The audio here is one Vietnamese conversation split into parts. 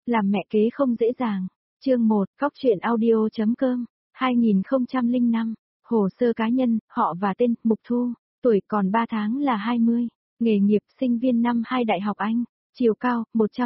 Làm mẹ kế không dễ dàng. Chương 1, Cóc truyện audio.com, 2005, hồ sơ cá nhân, họ và tên, Mục Thu, tuổi còn 3 tháng là 20, nghề nghiệp sinh viên năm 2 Đại học Anh, chiều cao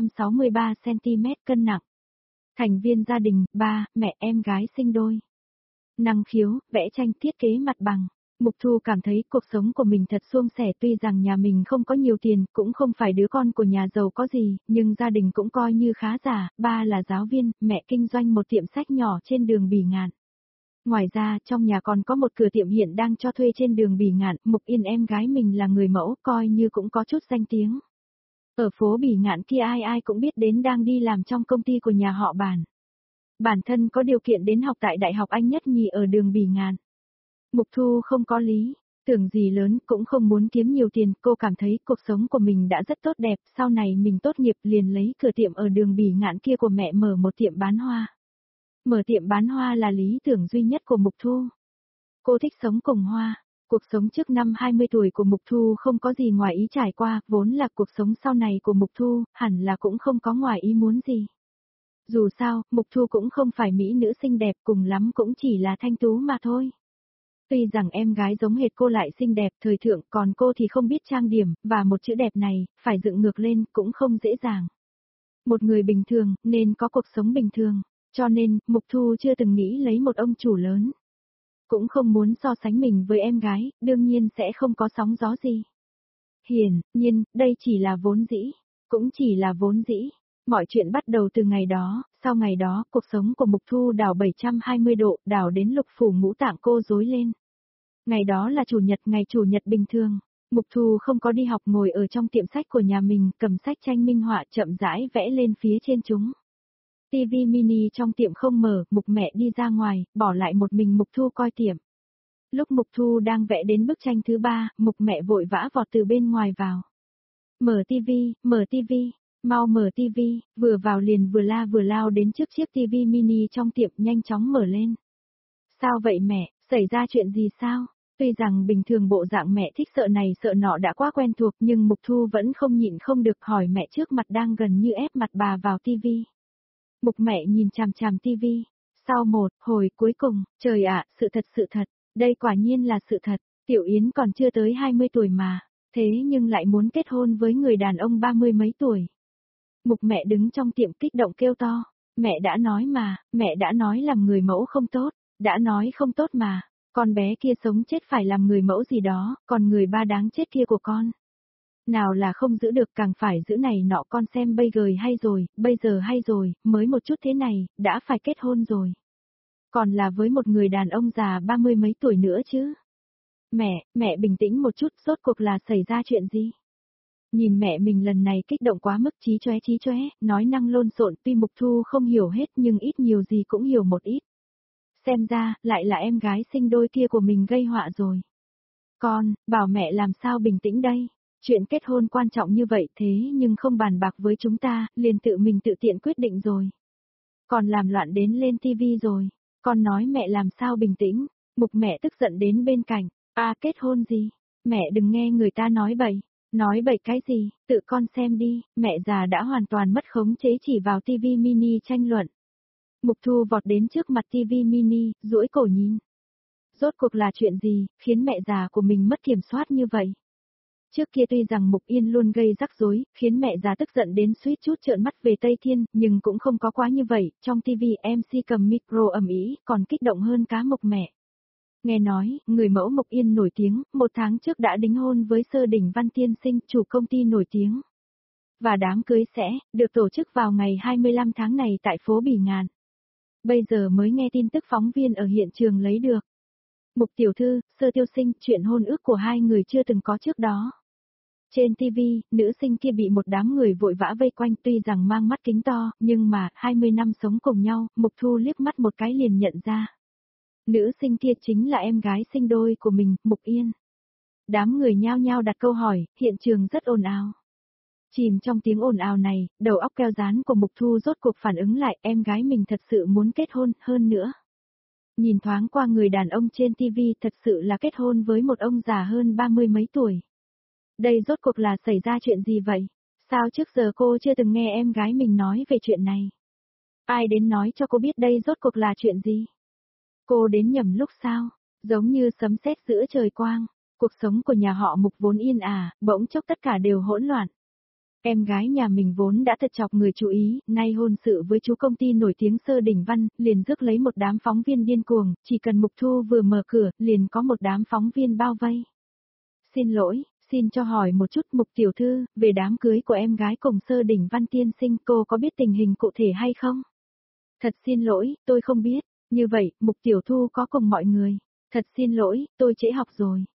163cm, cân nặng. Thành viên gia đình, ba, mẹ em gái sinh đôi. Năng khiếu, vẽ tranh thiết kế mặt bằng. Mục Thu cảm thấy cuộc sống của mình thật suôn sẻ, tuy rằng nhà mình không có nhiều tiền, cũng không phải đứa con của nhà giàu có gì, nhưng gia đình cũng coi như khá giả, ba là giáo viên, mẹ kinh doanh một tiệm sách nhỏ trên đường Bỉ Ngạn. Ngoài ra, trong nhà còn có một cửa tiệm hiện đang cho thuê trên đường Bỉ Ngạn, Mục Yên em gái mình là người mẫu, coi như cũng có chút danh tiếng. Ở phố Bỉ Ngạn kia ai ai cũng biết đến, đang đi làm trong công ty của nhà họ Bản. Bản thân có điều kiện đến học tại Đại học Anh nhất nhì ở đường Bỉ Ngạn. Mục Thu không có lý, tưởng gì lớn, cũng không muốn kiếm nhiều tiền, cô cảm thấy cuộc sống của mình đã rất tốt đẹp, sau này mình tốt nghiệp liền lấy cửa tiệm ở đường Bỉ Ngạn kia của mẹ mở một tiệm bán hoa. Mở tiệm bán hoa là lý tưởng duy nhất của Mục Thu. Cô thích sống cùng hoa. Cuộc sống trước năm 20 tuổi của Mục Thu không có gì ngoài ý trải qua, vốn là cuộc sống sau này của Mục Thu, hẳn là cũng không có ngoài ý muốn gì. Dù sao, Mục Thu cũng không phải mỹ nữ xinh đẹp, cùng lắm cũng chỉ là thanh tú mà thôi. Tuy rằng em gái giống hệt cô lại xinh đẹp thời thượng, còn cô thì không biết trang điểm, và một chữ đẹp này, phải dựng ngược lên, cũng không dễ dàng. Một người bình thường, nên có cuộc sống bình thường, cho nên, Mục Thu chưa từng nghĩ lấy một ông chủ lớn. Cũng không muốn so sánh mình với em gái, đương nhiên sẽ không có sóng gió gì. Hiển nhiên, đây chỉ là vốn dĩ, cũng chỉ là vốn dĩ. Mọi chuyện bắt đầu từ ngày đó, sau ngày đó, cuộc sống của Mục Thu đảo 720 độ, đảo đến lục phủ ngũ tạng cô rối lên. Ngày đó là chủ nhật, ngày chủ nhật bình thường. Mục Thu không có đi học, ngồi ở trong tiệm sách của nhà mình, cầm sách tranh minh họa chậm rãi vẽ lên phía trên chúng. TV mini trong tiệm không mở, Mục mẹ đi ra ngoài, bỏ lại một mình Mục Thu coi tiệm. Lúc Mục Thu đang vẽ đến bức tranh thứ 3, Mục mẹ vội vã vọt từ bên ngoài vào. Mở TV, mau mở TV, vừa vào liền vừa la vừa lao đến trước chiếc TV mini trong tiệm, nhanh chóng mở lên. Sao vậy mẹ, xảy ra chuyện gì sao? Tuy rằng bình thường bộ dạng mẹ thích sợ này sợ nọ đã quá quen thuộc, nhưng Mục Thu vẫn không nhịn không được hỏi mẹ trước mặt đang gần như ép mặt bà vào TV. Mục mẹ nhìn chằm chằm TV. Sau một hồi cuối cùng, trời ạ, sự thật, đây quả nhiên là sự thật, Tiểu Yến còn chưa tới 20 tuổi mà, thế nhưng lại muốn kết hôn với người đàn ông 30 mấy tuổi. Mục mẹ đứng trong tiệm kích động kêu to, mẹ đã nói mà, mẹ đã nói làm người mẫu không tốt, đã nói không tốt mà, con bé kia sống chết phải làm người mẫu gì đó, còn người ba đáng chết kia của con. Nào là không giữ được, càng phải giữ này nọ, con xem bây giờ hay rồi, mới một chút thế này, đã phải kết hôn rồi. Còn là với một người đàn ông già 30 mấy tuổi nữa chứ. Mẹ bình tĩnh một chút, rốt cuộc là xảy ra chuyện gì? Nhìn mẹ mình lần này kích động quá mức, chí chóe, nói năng lộn xộn, tuy Mục Thu không hiểu hết nhưng ít nhiều gì cũng hiểu một ít. Xem ra, lại là em gái sinh đôi kia của mình gây họa rồi. Con, bảo mẹ làm sao bình tĩnh đây? Chuyện kết hôn quan trọng như vậy thế nhưng không bàn bạc với chúng ta, liền tự mình tự tiện quyết định rồi. Còn làm loạn đến lên tivi rồi. Con nói mẹ làm sao bình tĩnh? Mục mẹ tức giận đến bên cạnh. Kết hôn gì? Mẹ đừng nghe người ta nói bậy. Nói bậy cái gì? Tự con xem đi. Mẹ già đã hoàn toàn mất khống chế, chỉ vào tivi mini tranh luận. Mục Thu vọt đến trước mặt tivi mini, duỗi cổ nhìn. Rốt cuộc là chuyện gì, khiến mẹ già của mình mất kiểm soát như vậy? Trước kia tuy rằng Mục Yên luôn gây rắc rối, khiến mẹ già tức giận đến suýt chút trợn mắt về Tây Thiên, nhưng cũng không có quá như vậy, trong TV MC cầm micro ầm ĩ, còn kích động hơn cá Mục mẹ. Nghe nói, người mẫu Mục Yên nổi tiếng, 1 tháng trước đã đính hôn với Sơ Đỉnh Văn Tiên Sinh, chủ công ty nổi tiếng. Và đám cưới sẽ được tổ chức vào ngày 25 tháng này tại phố Bỉ Ngạn. Bây giờ mới nghe tin tức phóng viên ở hiện trường lấy được. Mục tiểu thư, Sơ Tiêu Sinh, chuyện hôn ước của hai người chưa từng có trước đó. Trên TV, nữ sinh kia bị một đám người vội vã vây quanh, tuy rằng mang mắt kính to, nhưng mà, 20 năm sống cùng nhau, Mục Thu liếc mắt một cái liền nhận ra. Nữ sinh kia chính là em gái sinh đôi của mình, Mục Yên. Đám người nhao nhao đặt câu hỏi, hiện trường rất ồn ào. Chìm trong tiếng ồn ào này, đầu óc keo dán của Mục Thu rốt cuộc phản ứng lại, em gái mình thật sự muốn kết hôn, hơn nữa. Nhìn thoáng qua người đàn ông trên TV, thật sự là kết hôn với một ông già hơn 30 mấy tuổi. Đây rốt cuộc là xảy ra chuyện gì vậy? Sao trước giờ cô chưa từng nghe em gái mình nói về chuyện này? Ai đến nói cho cô biết đây rốt cuộc là chuyện gì? Cô đến nhầm lúc sao? Giống như sấm sét giữa trời quang. Cuộc sống của nhà họ Mục vốn yên ả, bỗng chốc tất cả đều hỗn loạn. Em gái nhà mình vốn đã thật chọc người chú ý, nay hôn sự với chú công ty nổi tiếng Sơ Đỉnh Văn, liền rước lấy một đám phóng viên điên cuồng, chỉ cần Mục Thu vừa mở cửa, liền có một đám phóng viên bao vây. Xin lỗi, xin cho hỏi một chút Mục tiểu thư, về đám cưới của em gái cùng Sơ Đỉnh Văn tiên sinh, cô có biết tình hình cụ thể hay không? Thật xin lỗi, tôi không biết. Như vậy, Mục tiểu thư có cùng mọi người. Thật xin lỗi, tôi trễ học rồi.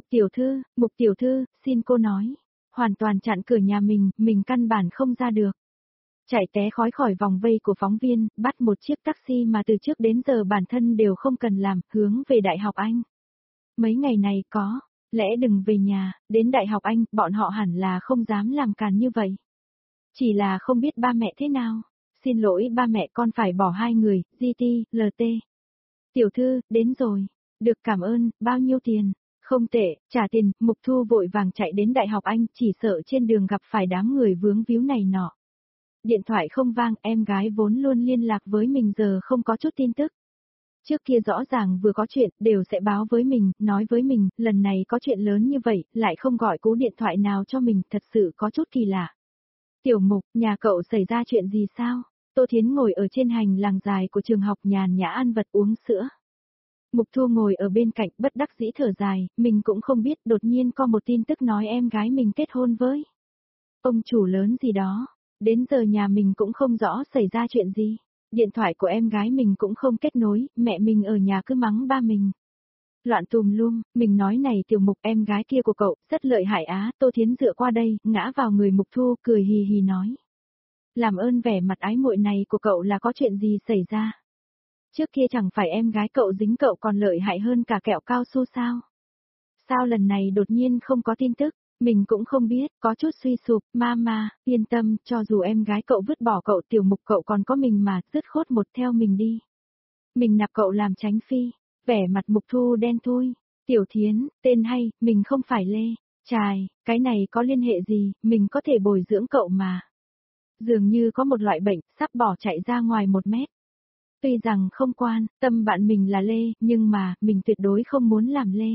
Mục tiểu thư, xin cô nói. Hoàn toàn chặn cửa nhà mình căn bản không ra được. Chạy té khói khỏi vòng vây của phóng viên, bắt một chiếc taxi mà từ trước đến giờ bản thân đều không cần làm, hướng về Đại học Anh. Mấy ngày này có, lẽ đừng về nhà, đến Đại học Anh, bọn họ hẳn là không dám làm càn như vậy. Chỉ là không biết ba mẹ thế nào. Xin lỗi ba mẹ, con phải bỏ hai người, GT, LT. Tiểu thư, đến rồi. Được, cảm ơn, bao nhiêu tiền? Không tệ, trả tiền. Mục Thu vội vàng chạy đến Đại học Anh, chỉ sợ trên đường gặp phải đám người vướng víu này nọ. Điện thoại không vang, em gái vốn luôn liên lạc với mình giờ không có chút tin tức. Trước kia rõ ràng vừa có chuyện, đều sẽ báo với mình, nói với mình, lần này có chuyện lớn như vậy, lại không gọi cú điện thoại nào cho mình, thật sự có chút kỳ lạ. Tiểu Mục, nhà cậu xảy ra chuyện gì sao? Tô Thiến ngồi ở trên hành lang dài của trường học nhàn nhã ăn vật uống sữa. Mục Thu ngồi ở bên cạnh bất đắc dĩ thở dài, mình cũng không biết, đột nhiên có một tin tức nói em gái mình kết hôn với ông chủ lớn gì đó. Đến giờ nhà mình cũng không rõ xảy ra chuyện gì. Điện thoại của em gái mình cũng không kết nối, mẹ mình ở nhà cứ mắng ba mình. Loạn tùm lum, mình nói này Tiểu Mục, em gái kia của cậu, rất lợi hại á. Tô Thiến dựa qua đây, ngã vào người Mục Thu, cười hì hì nói. Làm ơn, vẻ mặt ái muội này của cậu là có chuyện gì xảy ra? Trước kia chẳng phải em gái cậu dính cậu còn lợi hại hơn cả kẹo cao su sao? Sao lần này đột nhiên không có tin tức? Mình cũng không biết, có chút suy sụp. Mama, yên tâm, cho dù em gái cậu vứt bỏ cậu, Tiểu Mục cậu còn có mình mà, dứt khốt một theo mình đi. Mình nạp cậu làm tránh phi. Vẻ mặt Mục Thu đen thui. Tiểu Thiến, tên hay, mình không phải Lê. Chài, cái này có liên hệ gì, mình có thể bồi dưỡng cậu mà. Dường như có một loại bệnh, sắp bỏ chạy ra ngoài 1 mét. Tuy rằng không quan tâm bạn mình là Lê, nhưng mà, mình tuyệt đối không muốn làm Lê.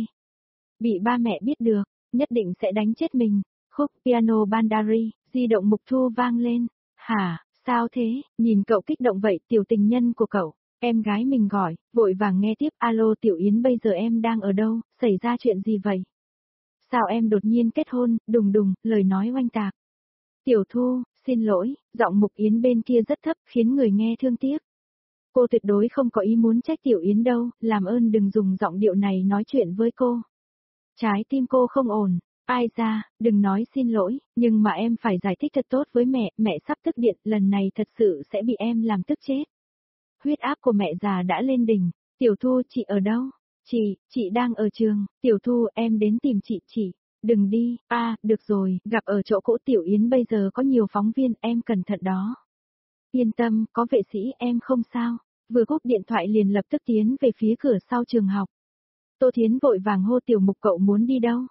Bị ba mẹ biết được, nhất định sẽ đánh chết mình. Khúc piano Bandari, di động Mục Thu vang lên. Hả, sao thế, nhìn cậu kích động vậy, tiểu tình nhân của cậu. Em gái mình gọi, vội vàng nghe tiếp. Alo Tiểu Yến, bây giờ em đang ở đâu, xảy ra chuyện gì vậy? Sao em đột nhiên kết hôn, đùng đùng, lời nói oanh tạc. Tiểu Thu, xin lỗi, giọng Mục Yến bên kia rất thấp, khiến người nghe thương tiếc. Cô tuyệt đối không có ý muốn trách Tiểu Yến đâu, làm ơn đừng dùng giọng điệu này nói chuyện với cô. Trái tim cô không ổn, ai ra, đừng nói xin lỗi, nhưng mà em phải giải thích thật tốt với mẹ sắp tức điện, lần này thật sự sẽ bị em làm tức chết. Huyết áp của mẹ già đã lên đỉnh. Tiểu Thu, chị ở đâu? Chị đang ở trường. Tiểu Thu, em đến tìm chị. Đừng đi, được rồi, gặp ở chỗ cũ. Tiểu Yến, bây giờ có nhiều phóng viên, em cẩn thận đó. Yên tâm, có vệ sĩ, em không sao. Vừa cúp điện thoại liền lập tức tiến về phía cửa sau trường học. Tô Thiến vội vàng hô Tiểu Mục, cậu muốn đi đâu?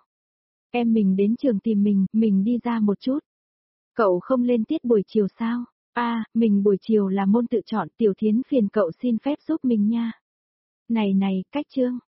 Em mình đến trường tìm mình đi ra một chút. Cậu không lên tiết buổi chiều sao? Mình buổi chiều là môn tự chọn. Tiểu Thiến phiền cậu xin phép giúp mình nha. Này, cách Trương,